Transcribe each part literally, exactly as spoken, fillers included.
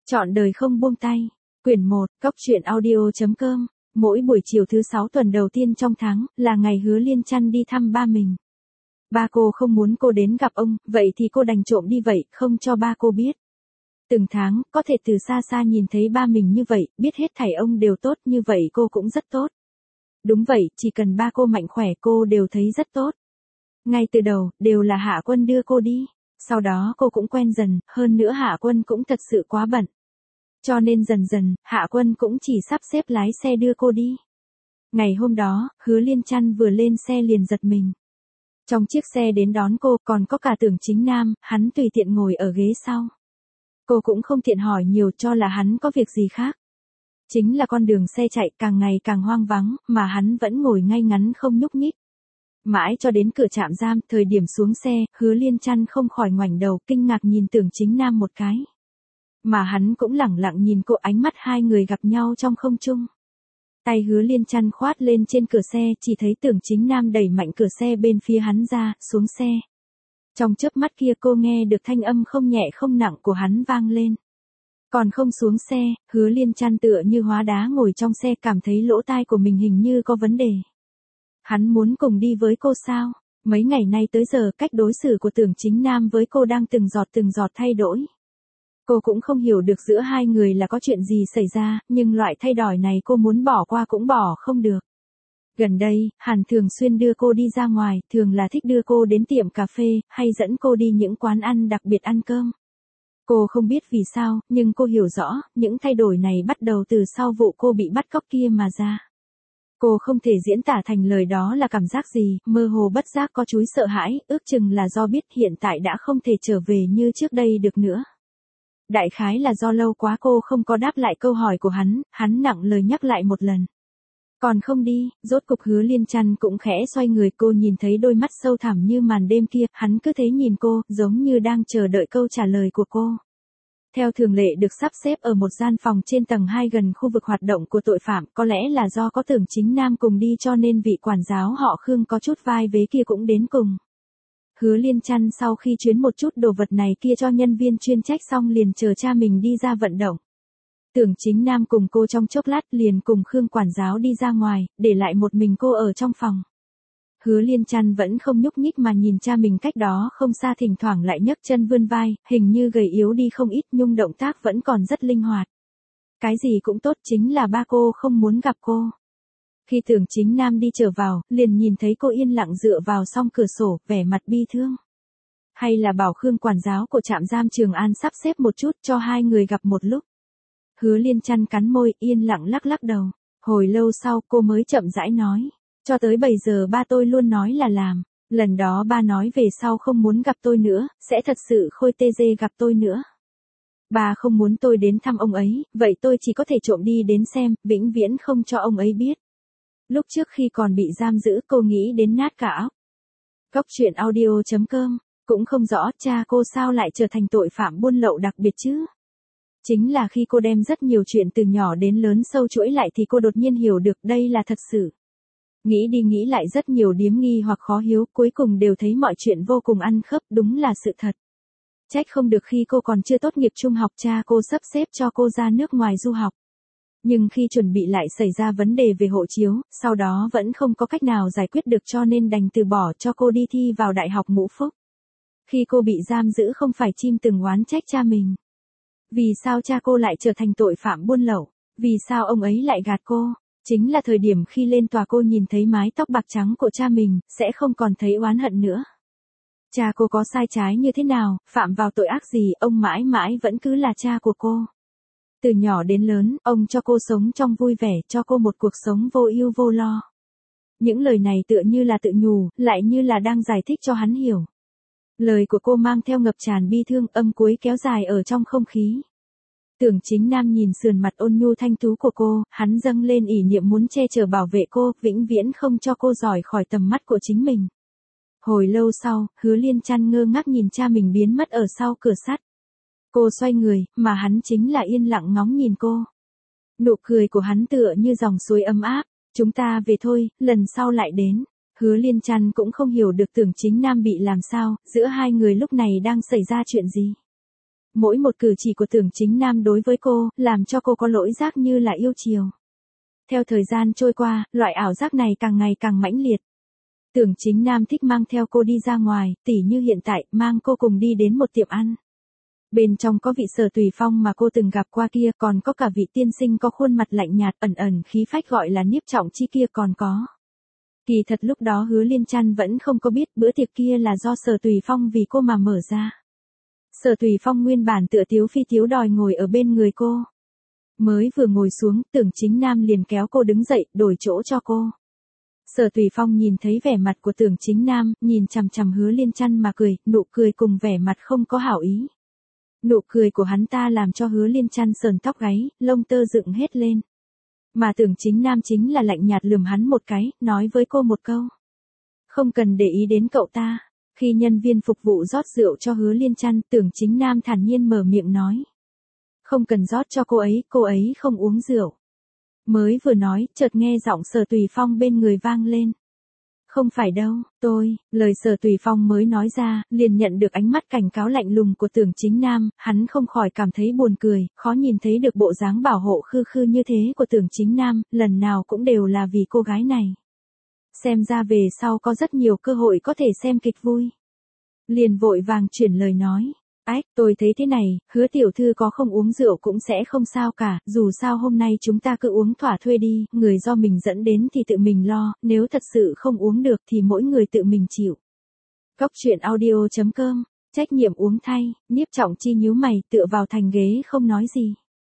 Trọn đời không buông tay. Quyển một, Cóc truyện audio.com. Mỗi buổi chiều thứ sáu tuần đầu tiên trong tháng, là ngày Hứa Liên Trăn đi thăm ba mình. Ba cô không muốn cô đến gặp ông, vậy thì cô đành trộm đi vậy, không cho ba cô biết. Từng tháng, có thể từ xa xa nhìn thấy ba mình như vậy, biết hết thảy ông đều tốt như vậy cô cũng rất tốt. Đúng vậy, chỉ cần ba cô mạnh khỏe cô đều thấy rất tốt. Ngay từ đầu, đều là Hạ Quân đưa cô đi. Sau đó cô cũng quen dần, hơn nữa Hạ Quân cũng thật sự quá bận. Cho nên dần dần, Hạ Quân cũng chỉ sắp xếp lái xe đưa cô đi. Ngày hôm đó, Hứa Liên Trăn vừa lên xe liền giật mình. Trong chiếc xe đến đón cô còn có cả Tưởng Chính Nam, hắn tùy tiện ngồi ở ghế sau. Cô cũng không tiện hỏi nhiều cho là hắn có việc gì khác. Chính là con đường xe chạy càng ngày càng hoang vắng, mà hắn vẫn ngồi ngay ngắn không nhúc nhích. Mãi cho đến cửa trạm giam, thời điểm xuống xe, Hứa Liên Trăn không khỏi ngoảnh đầu kinh ngạc nhìn Tưởng Chính Nam một cái. Mà hắn cũng lẳng lặng nhìn cô, ánh mắt hai người gặp nhau trong không trung. Tay Hứa Liên Trăn khoát lên trên cửa xe, chỉ thấy Tưởng Chính Nam đẩy mạnh cửa xe bên phía hắn ra, xuống xe. Trong chớp mắt kia cô nghe được thanh âm không nhẹ không nặng của hắn vang lên. Còn không xuống xe, Hứa Liên Trăn tựa như hóa đá ngồi trong xe, cảm thấy lỗ tai của mình hình như có vấn đề. Hắn muốn cùng đi với cô sao? Mấy ngày nay tới giờ cách đối xử của Tưởng Chính Nam với cô đang từng giọt từng giọt thay đổi. Cô cũng không hiểu được giữa hai người là có chuyện gì xảy ra, nhưng loại thay đổi này cô muốn bỏ qua cũng bỏ không được. Gần đây, Hàn thường xuyên đưa cô đi ra ngoài, thường là thích đưa cô đến tiệm cà phê, hay dẫn cô đi những quán ăn đặc biệt ăn cơm. Cô không biết vì sao, nhưng cô hiểu rõ, những thay đổi này bắt đầu từ sau vụ cô bị bắt cóc kia mà ra. Cô không thể diễn tả thành lời đó là cảm giác gì, mơ hồ bất giác có chúi sợ hãi, ước chừng là do biết hiện tại đã không thể trở về như trước đây được nữa. Đại khái là do lâu quá cô không có đáp lại câu hỏi của hắn, hắn nặng lời nhắc lại một lần. Còn không đi, rốt cục Hứa Liên Trăn cũng khẽ xoay người, cô nhìn thấy đôi mắt sâu thẳm như màn đêm kia, hắn cứ thế nhìn cô, giống như đang chờ đợi câu trả lời của cô. Theo thường lệ được sắp xếp ở một gian phòng trên tầng hai gần khu vực hoạt động của tội phạm, có lẽ là do có Tưởng Chính Nam cùng đi cho nên vị quản giáo họ Khương có chút vai vế kia cũng đến cùng. Hứa Liên Trăn sau khi chuyến một chút đồ vật này kia cho nhân viên chuyên trách xong liền chờ cha mình đi ra vận động. Tưởng Chính Nam cùng cô trong chốc lát liền cùng Khương quản giáo đi ra ngoài, để lại một mình cô ở trong phòng. Hứa Liên Trăn vẫn không nhúc nhích mà nhìn cha mình cách đó không xa, thỉnh thoảng lại nhấc chân vươn vai, hình như gầy yếu đi không ít nhưng động tác vẫn còn rất linh hoạt. Cái gì cũng tốt, chính là ba cô không muốn gặp cô. Khi Tưởng Chính Nam đi trở vào, liền nhìn thấy cô yên lặng dựa vào song cửa sổ, vẻ mặt bi thương. Hay là bảo Khương quản giáo của trạm giam Trường An sắp xếp một chút cho hai người gặp một lúc. Hứa Liên Trăn cắn môi, yên lặng lắc lắc đầu. Hồi lâu sau cô mới chậm rãi nói. Cho tới bây giờ ba tôi luôn nói là làm. Lần đó ba nói về sau không muốn gặp tôi nữa, sẽ thật sự khôi tê dê gặp tôi nữa. Ba không muốn tôi đến thăm ông ấy, vậy tôi chỉ có thể trộm đi đến xem, vĩnh viễn không cho ông ấy biết. Lúc trước khi còn bị giam giữ cô nghĩ đến nát cả óc. Cóc truyện audio.com, cũng không rõ cha cô sao lại trở thành tội phạm buôn lậu đặc biệt chứ. Chính là khi cô đem rất nhiều chuyện từ nhỏ đến lớn sâu chuỗi lại thì cô đột nhiên hiểu được đây là thật sự. Nghĩ đi nghĩ lại rất nhiều điếm nghi hoặc khó hiếu, cuối cùng đều thấy mọi chuyện vô cùng ăn khớp, đúng là sự thật. Trách không được khi cô còn chưa tốt nghiệp trung học cha cô sắp xếp cho cô ra nước ngoài du học. Nhưng khi chuẩn bị lại xảy ra vấn đề về hộ chiếu, sau đó vẫn không có cách nào giải quyết được cho nên đành từ bỏ cho cô đi thi vào Đại học Ngũ Phúc. Khi cô bị giam giữ không phải chim từng oán trách cha mình. Vì sao cha cô lại trở thành tội phạm buôn lậu? Vì sao ông ấy lại gạt cô? Chính là thời điểm khi lên tòa cô nhìn thấy mái tóc bạc trắng của cha mình, sẽ không còn thấy oán hận nữa. Cha cô có sai trái như thế nào, phạm vào tội ác gì, ông mãi mãi vẫn cứ là cha của cô. Từ nhỏ đến lớn, ông cho cô sống trong vui vẻ, cho cô một cuộc sống vô ưu vô lo. Những lời này tựa như là tự nhủ, lại như là đang giải thích cho hắn hiểu. Lời của cô mang theo ngập tràn bi thương, âm cuối kéo dài ở trong không khí. Tưởng Chính Nam nhìn sườn mặt ôn nhu thanh tú của cô, hắn dâng lên ỷ niệm muốn che chở bảo vệ cô, vĩnh viễn không cho cô rời khỏi tầm mắt của chính mình. Hồi lâu sau, Hứa Liên Trăn ngơ ngác nhìn cha mình biến mất ở sau cửa sắt. Cô xoay người, mà hắn chính là yên lặng ngóng nhìn cô. Nụ cười của hắn tựa như dòng suối ấm áp. Chúng ta về thôi, lần sau lại đến. Hứa Liên Trăn cũng không hiểu được Tưởng Chính Nam bị làm sao, giữa hai người lúc này đang xảy ra chuyện gì. mỗi một cử chỉ của Tưởng Chính Nam đối với cô, làm cho cô có lỗi giác như là yêu chiều. Theo thời gian trôi qua, loại ảo giác này càng ngày càng mãnh liệt. Tưởng Chính Nam thích mang theo cô đi ra ngoài, tỉ như hiện tại, mang cô cùng đi đến một tiệm ăn. Bên trong có vị Sở Tùy Phong mà cô từng gặp qua kia, còn có cả vị tiên sinh có khuôn mặt lạnh nhạt ẩn ẩn khí phách gọi là Niếp Trọng Chi kia còn có. Kỳ thật lúc đó Hứa Liên Trăn vẫn không có biết bữa tiệc kia là do Sở Tùy Phong vì cô mà mở ra. Sở Tùy Phong nguyên bản tựa tiếu phi tiếu đòi ngồi ở bên người cô. Mới vừa ngồi xuống, Tưởng Chính Nam liền kéo cô đứng dậy, đổi chỗ cho cô. Sở Tùy Phong nhìn thấy vẻ mặt của Tưởng Chính Nam, nhìn chằm chằm Hứa Liên Trăn mà cười, nụ cười cùng vẻ mặt không có hảo ý. Nụ cười của hắn ta làm cho Hứa Liên Trăn sờn tóc gáy, lông tơ dựng hết lên. Mà Tưởng Chính Nam chính là lạnh nhạt lườm hắn một cái, nói với cô một câu. Không cần để ý đến cậu ta. Khi nhân viên phục vụ rót rượu cho Hứa Liên Trăn, Tưởng Chính Nam thản nhiên mở miệng nói. Không cần rót cho cô ấy, cô ấy không uống rượu. Mới vừa nói, chợt nghe giọng Sở Tùy Phong bên người vang lên. Không phải đâu, tôi, lời Sở Tùy Phong mới nói ra, liền nhận được ánh mắt cảnh cáo lạnh lùng của Tưởng Chính Nam, hắn không khỏi cảm thấy buồn cười, khó nhìn thấy được bộ dáng bảo hộ khư khư như thế của Tưởng Chính Nam, lần nào cũng đều là vì cô gái này. Xem ra về sau có rất nhiều cơ hội có thể xem kịch vui. Liền vội vàng chuyển lời nói. Ách, tôi thấy thế này, Hứa tiểu thư có không uống rượu cũng sẽ không sao cả, dù sao hôm nay chúng ta cứ uống thỏa thuê đi, người do mình dẫn đến thì tự mình lo, nếu thật sự không uống được thì mỗi người tự mình chịu. Cóc truyện audio chấm com, trách nhiệm uống thay, Niếp Trọng Chi nhíu mày tựa vào thành ghế không nói gì.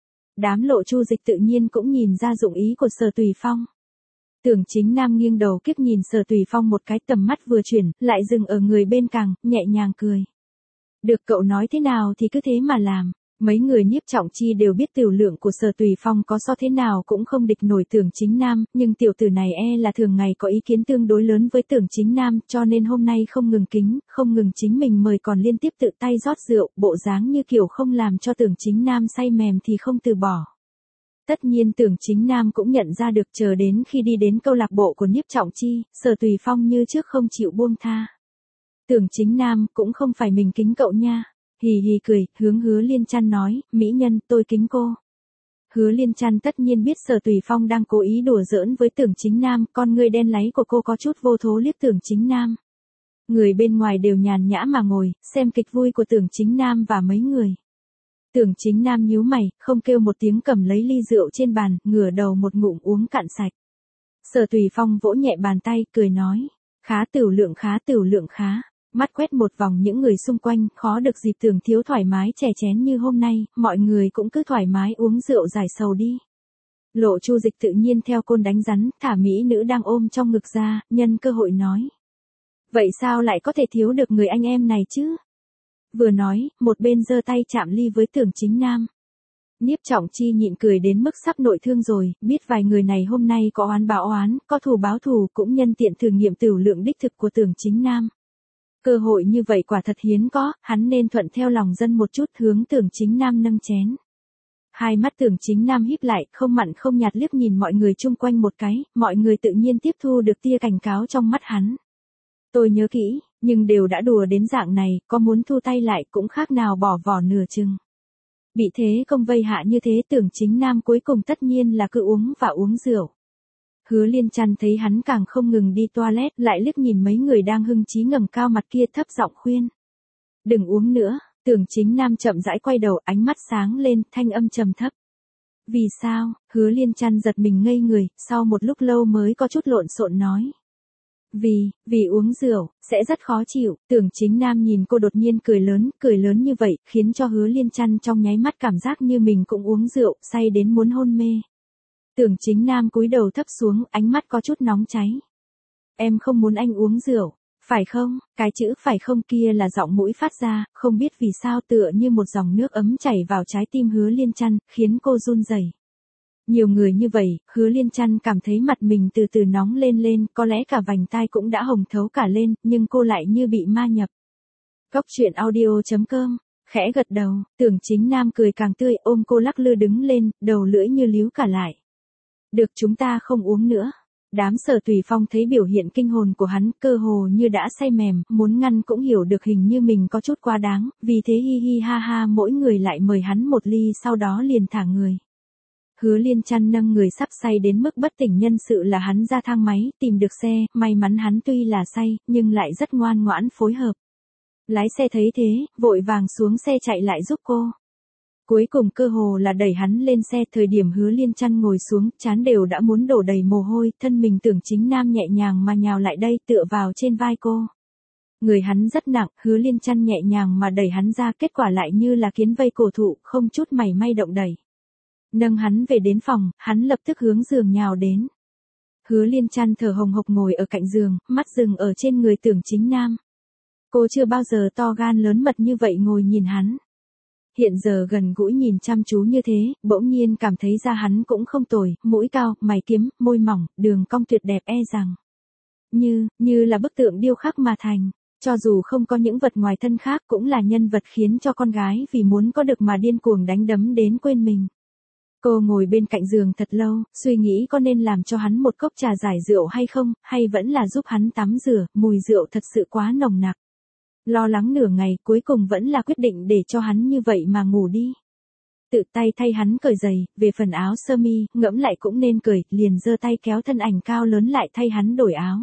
Đám Lộ Chu Dịch tự nhiên cũng nhìn ra dụng ý của Sở Tùy Phong. Tưởng Chính Nam nghiêng đầu kiếp nhìn Sở Tùy Phong một cái, tầm mắt vừa chuyển, lại dừng ở người bên cạnh, nhẹ nhàng cười. Được cậu nói thế nào thì cứ thế mà làm. Mấy người Niếp Trọng Chi đều biết tiểu lượng của Sở Tùy Phong có so thế nào cũng không địch nổi Tưởng Chính Nam, nhưng tiểu tử này e là thường ngày có ý kiến tương đối lớn với Tưởng Chính Nam, cho nên hôm nay không ngừng kính, không ngừng chính mình mời còn liên tiếp tự tay rót rượu, bộ dáng như kiểu không làm cho Tưởng Chính Nam say mềm thì không từ bỏ. Tất nhiên Tưởng Chính Nam cũng nhận ra được, chờ đến khi đi đến câu lạc bộ của Niếp Trọng Chi, Sở Tùy Phong như trước không chịu buông tha. Tưởng Chính Nam, cũng không phải mình kính cậu nha. Hì hì cười, hướng Hứa Liên Trăn nói, mỹ nhân, tôi kính cô. Hứa Liên Trăn tất nhiên biết Sở Tùy Phong đang cố ý đùa giỡn với Tưởng Chính Nam, con người đen láy của cô có chút vô thố liếc Tưởng Chính Nam. Người bên ngoài đều nhàn nhã mà ngồi, xem kịch vui của Tưởng Chính Nam và mấy người. Tưởng Chính Nam nhíu mày, không kêu một tiếng cầm lấy ly rượu trên bàn, ngửa đầu một ngụm uống cạn sạch. Sở Tùy Phong vỗ nhẹ bàn tay, cười nói, khá tiểu lượng khá tiểu lượng khá. Mắt quét một vòng những người xung quanh, khó được dịp Tưởng thiếu thoải mái chè chén như hôm nay, mọi người cũng cứ thoải mái uống rượu giải sầu đi. Lộ Chu Dịch tự nhiên theo côn đánh rắn, thả mỹ nữ đang ôm trong ngực ra, nhân cơ hội nói. Vậy sao lại có thể thiếu được người anh em này chứ? Vừa nói, một bên giơ tay chạm ly với Tưởng Chính Nam. Niếp Trọng Chi nhịn cười đến mức sắp nội thương rồi, biết vài người này hôm nay có oán báo oán, có thù báo thù, cũng nhân tiện thử nghiệm tiểu lượng đích thực của Tưởng Chính Nam. Cơ hội như vậy quả thật hiếm có, hắn nên thuận theo lòng dân một chút, hướng Tưởng Chính Nam nâng chén. Hai mắt Tưởng Chính Nam híp lại, không mặn không nhạt liếc nhìn mọi người chung quanh một cái, mọi người tự nhiên tiếp thu được tia cảnh cáo trong mắt hắn. Tôi nhớ kỹ, nhưng đều đã đùa đến dạng này, có muốn thu tay lại cũng khác nào bỏ vỏ nửa chừng. Bị thế công vây hạ như thế, Tưởng Chính Nam cuối cùng tất nhiên là cứ uống và uống rượu. Hứa Liên Trăn thấy hắn càng không ngừng đi toilet, lại liếc nhìn mấy người đang hưng chí ngẩng cao mặt kia, thấp giọng khuyên. Đừng uống nữa. Tưởng Chính Nam chậm rãi quay đầu, ánh mắt sáng lên, thanh âm trầm thấp. Vì sao? Hứa Liên Trăn giật mình ngây người, sau một lúc lâu mới có chút lộn xộn nói. Vì, vì uống rượu, sẽ rất khó chịu. Tưởng Chính Nam nhìn cô đột nhiên cười lớn, cười lớn như vậy, khiến cho Hứa Liên Trăn trong nháy mắt cảm giác như mình cũng uống rượu, say đến muốn hôn mê. Tưởng Chính Nam cúi đầu thấp xuống, ánh mắt có chút nóng cháy. Em không muốn anh uống rượu, phải không? Cái chữ phải không kia là giọng mũi phát ra, không biết vì sao tựa như một dòng nước ấm chảy vào trái tim Hứa Liên Trăn, khiến cô run rẩy. Nhiều người như vậy, Hứa Liên Trăn cảm thấy mặt mình từ từ nóng lên lên, có lẽ cả vành tai cũng đã hồng thấu cả lên, nhưng cô lại như bị ma nhập. Cóc truyện audio chấm com, khẽ gật đầu, Tưởng Chính Nam cười càng tươi, ôm cô lắc lư đứng lên, đầu lưỡi như líu cả lại. Được, chúng ta không uống nữa. Đám Sở Tùy Phong thấy biểu hiện kinh hồn của hắn, cơ hồ như đã say mềm, muốn ngăn cũng hiểu được hình như mình có chút quá đáng, vì thế hi hi ha ha mỗi người lại mời hắn một ly sau đó liền thả người. Hứa Liên Chân nâng người sắp say đến mức bất tỉnh nhân sự là hắn ra thang máy, tìm được xe, may mắn hắn tuy là say, nhưng lại rất ngoan ngoãn phối hợp. Lái xe thấy thế, vội vàng xuống xe chạy lại giúp cô. Cuối cùng cơ hồ là đẩy hắn lên xe, thời điểm Hứa Liên Chân ngồi xuống, trán đều đã muốn đổ đầy mồ hôi, thân mình Tưởng Chính Nam nhẹ nhàng mà nhào lại đây tựa vào trên vai cô. Người hắn rất nặng, Hứa Liên Chân nhẹ nhàng mà đẩy hắn ra, kết quả lại như là kiến vây cổ thụ, không chút mảy may động đẩy. Nâng hắn về đến phòng, hắn lập tức hướng giường nhào đến. Hứa Liên Chân thở hồng hộc ngồi ở cạnh giường, mắt dừng ở trên người Tưởng Chính Nam. Cô chưa bao giờ to gan lớn mật như vậy ngồi nhìn hắn. Hiện giờ gần gũi nhìn chăm chú như thế, bỗng nhiên cảm thấy da hắn cũng không tồi, mũi cao, mày kiếm, môi mỏng, đường cong tuyệt đẹp e rằng. Như, như là bức tượng điêu khắc mà thành. Cho dù không có những vật ngoài thân khác cũng là nhân vật khiến cho con gái vì muốn có được mà điên cuồng đánh đấm đến quên mình. Cô ngồi bên cạnh giường thật lâu, suy nghĩ có nên làm cho hắn một cốc trà giải rượu hay không, hay vẫn là giúp hắn tắm rửa, mùi rượu thật sự quá nồng nặc. Lo lắng nửa ngày, cuối cùng vẫn là quyết định để cho hắn như vậy mà ngủ đi. Tự tay thay hắn cởi giày, về phần áo sơ mi, ngẫm lại cũng nên cởi, liền giơ tay kéo thân ảnh cao lớn lại thay hắn đổi áo.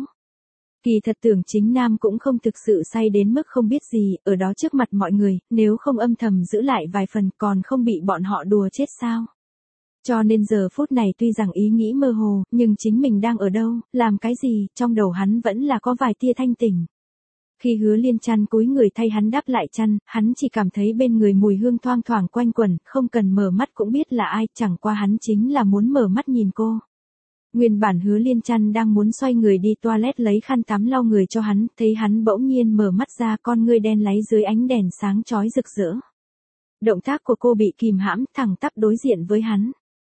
Kỳ thật Tưởng Chính Nam cũng không thực sự say đến mức không biết gì, ở đó trước mặt mọi người, nếu không âm thầm giữ lại vài phần còn không bị bọn họ đùa chết sao. Cho nên giờ phút này tuy rằng ý nghĩ mơ hồ, nhưng chính mình đang ở đâu, làm cái gì, trong đầu hắn vẫn là có vài tia thanh tỉnh. Khi Hứa Liên Chân cúi người thay hắn đắp lại chăn, hắn chỉ cảm thấy bên người mùi hương thoang thoảng quanh quẩn, không cần mở mắt cũng biết là ai, chẳng qua hắn chính là muốn mở mắt nhìn cô. Nguyên bản Hứa Liên Chân đang muốn xoay người đi toilet lấy khăn tắm lau người cho hắn, thấy hắn bỗng nhiên mở mắt ra, con ngươi đen láy dưới ánh đèn sáng chói rực rỡ. Động tác của cô bị kìm hãm, thẳng tắp đối diện với hắn.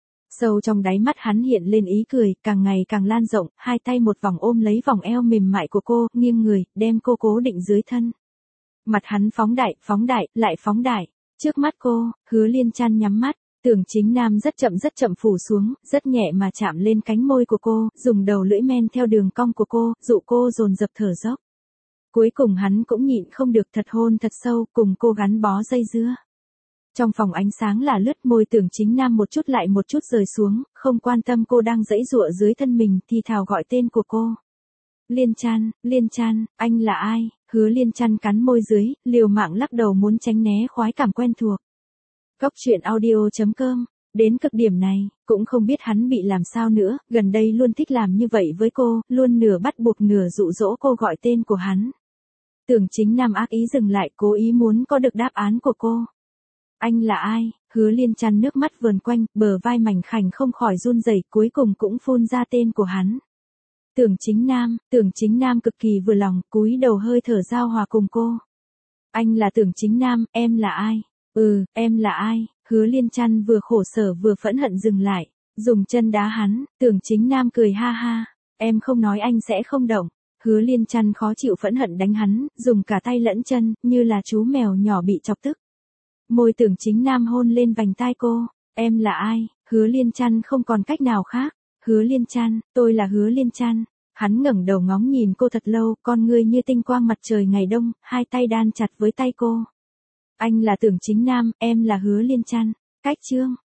Sâu trong đáy mắt hắn hiện lên ý cười, càng ngày càng lan rộng, hai tay một vòng ôm lấy vòng eo mềm mại của cô, nghiêng người, đem cô cố định dưới thân. Mặt hắn phóng đại, phóng đại, lại phóng đại. Trước mắt cô, Hứa Liên Chân nhắm mắt, Tưởng Chính Nam rất chậm rất chậm phủ xuống, rất nhẹ mà chạm lên cánh môi của cô, dùng đầu lưỡi men theo đường cong của cô, dụ cô dồn dập thở dốc. Cuối cùng hắn cũng nhịn không được thật hôn thật sâu, cùng cô gắn bó dây dưa. Trong phòng ánh sáng là lướt, môi Tưởng Chính Nam một chút lại một chút rời xuống, không quan tâm cô đang giãy giụa dưới thân mình, thì thào gọi tên của cô. Liên Chân, Liên Chân, anh là ai? Hứa Liên Chân cắn môi dưới, liều mạng lắc đầu muốn tránh né khoái cảm quen thuộc. Cốc truyện audio chấm com, đến cực điểm này, cũng không biết hắn bị làm sao nữa, gần đây luôn thích làm như vậy với cô, luôn nửa bắt buộc nửa dụ dỗ cô gọi tên của hắn. Tưởng Chính Nam ác ý dừng lại, cố ý muốn có được đáp án của cô. Anh là ai? Hứa Liên Chân nước mắt vờn quanh, bờ vai mảnh khảnh không khỏi run rẩy, cuối cùng cũng phun ra tên của hắn. Tưởng Chính Nam, Tưởng Chính Nam cực kỳ vừa lòng, cúi đầu hơi thở giao hòa cùng cô. Anh là Tưởng Chính Nam, em là ai? Ừ, em là ai? Hứa Liên Chân vừa khổ sở vừa phẫn hận dừng lại, dùng chân đá hắn, Tưởng Chính Nam cười ha ha, em không nói anh sẽ không động. Hứa Liên Chân khó chịu phẫn hận đánh hắn, dùng cả tay lẫn chân, như là chú mèo nhỏ bị chọc tức. Môi Tưởng Chính Nam hôn lên vành tai cô, em là ai? Hứa Liên Chân không còn cách nào khác. Hứa Liên Chân, tôi là Hứa Liên Chân. Hắn ngẩng đầu ngóng nhìn cô thật lâu, con ngươi như tinh quang mặt trời ngày đông, hai tay đan chặt với tay cô. Anh là Tưởng Chính Nam, em là Hứa Liên Chân. Cách chương